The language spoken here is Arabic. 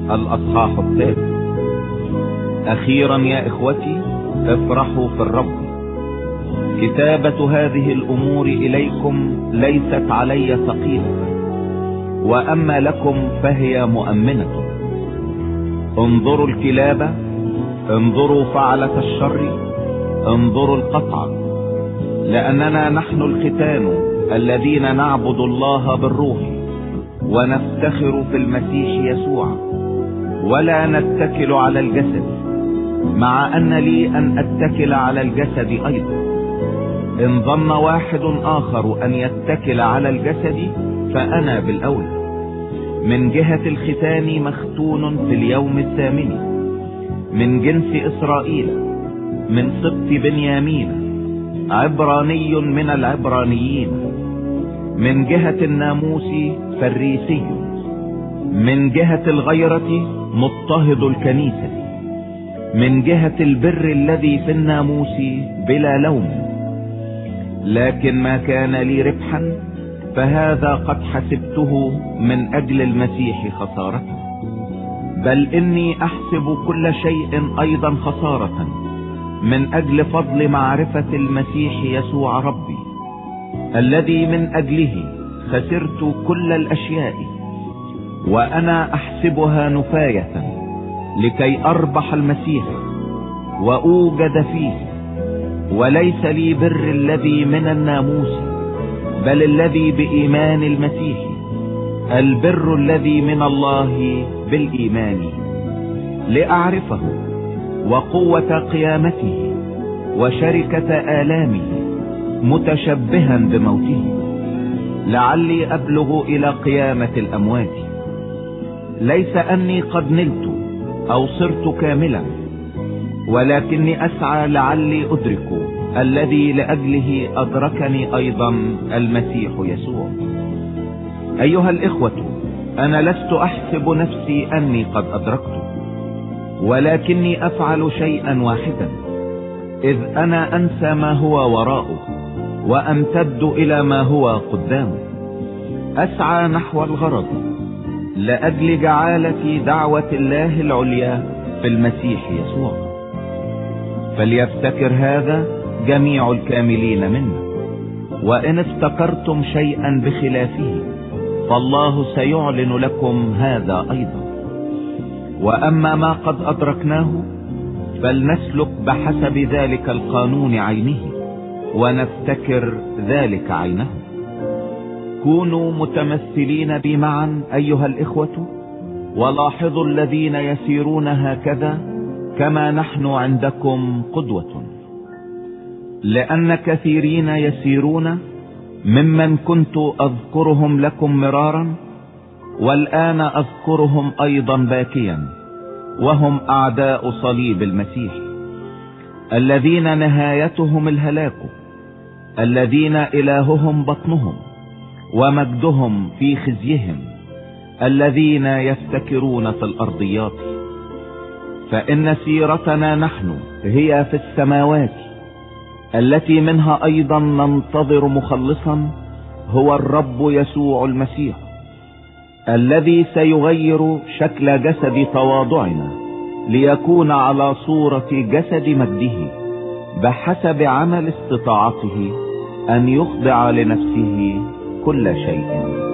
الأصحاح 3. أخيرا يا إخوتي افرحوا في الرب. كتابة هذه الأمور إليكم ليست علي ثقيلة، وأما لكم فهي مؤمنة. انظروا الكلابة، انظروا فعلة الشر، انظروا القطع، لأننا نحن الختان الذين نعبد الله بالروح ونفتخر في المسيح يسوع، ولا نتكل على الجسد، مع أن لي أن أتكل على الجسد أيضا. إن ظن واحد آخر أن يتكل على الجسد فأنا بالأولى. من جهة الختان مختون في اليوم الثامن، من جنس إسرائيل، من سبط بنيامين، عبراني من العبرانيين، من جهة الناموس فريسي، من جهة الغيرة مضطهد الكنيسة، من جهة البر الذي في الناموس بلا لوم. لكن ما كان لي ربحا فهذا قد حسبته من أجل المسيح خسارة، بل إني أحسب كل شيء أيضا خسارة من أجل فضل معرفة المسيح يسوع ربي، الذي من أجله خسرت كل الأشياء، وأنا أحسبها نفاية لكي أربح المسيح وأوجد فيه، وليس لي بر الذي من الناموس، بل الذي بإيمان المسيح، البر الذي من الله بالإيمان، لأعرفه وقوة قيامته وشركة آلامه، متشبها بموته، لعلي أبلغ إلى قيامة الأموات. ليس أني قد نلت أو صرت كاملا، ولكني أسعى لعلي أدرك الذي لأجله أدركني أيضا المسيح يسوع. أيها الإخوة، أنا لست أحسب نفسي أني قد أدركت، ولكني أفعل شيئا واحدا، إذ أنا أنسى ما هو وراءه وأمتد إلى ما هو قدامه، أسعى نحو الغرض لأجل جعالة دعوة الله العليا في المسيح يسوع. فليفتكر هذا جميع الكاملين منا، وإن افتكرتم شيئا بخلافه فالله سيعلن لكم هذا أيضا. وأما ما قد أدركناه فلنسلك بحسب ذلك القانون عينه، ونفتكر ذلك عينه. كونوا متمثلين بي معا أيها الإخوة، ولاحظوا الذين يسيرون هكذا كما نحن عندكم قدوة، لأن كثيرين يسيرون ممن كنت أذكرهم لكم مرارا، والآن أذكرهم أيضا باكيا، وهم أعداء صليب المسيح، الذين نهايتهم الهلاك، الذين إلههم بطنهم ومجدهم في خزيهم، الذين يفتكرون في الأرضيات. فإن سيرتنا نحن هي في السماوات، التي منها أيضا ننتظر مخلصا، هو الرب يسوع المسيح، الذي سيغير شكل جسد تواضعنا ليكون على صورة جسد مجده، بحسب عمل استطاعته أن يخضع لنفسه كل شيء.